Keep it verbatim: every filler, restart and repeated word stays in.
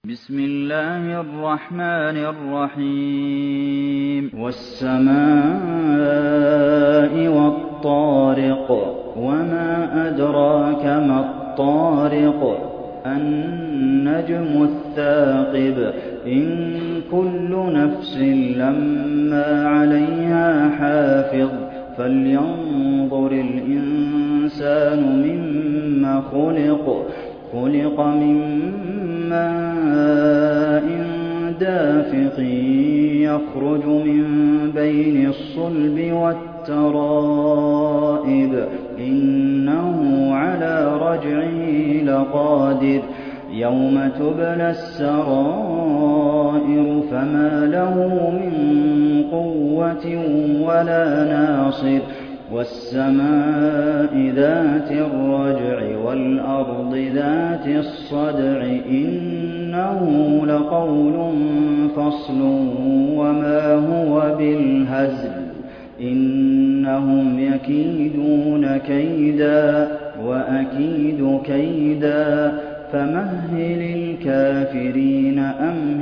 بسم الله الرحمن الرحيم والسماء والطارق وما أدراك ما الطارق النجم الثاقب إن كل نفس لما عليها حافظ فلينظر الإنسان مما خلق خلق من ماء دافق يخرج من بين الصلب والترائب إنه على رجعه لقادر يوم تبلى السرائر فما له من قوة ولا ناصر والسماء ذات الرجع والأرض ذات الصدع إنه لقول فصل وما هو بالهزل إنهم يكيدون كيدا وأكيد كيدا فمهل الكافرين أمهلهم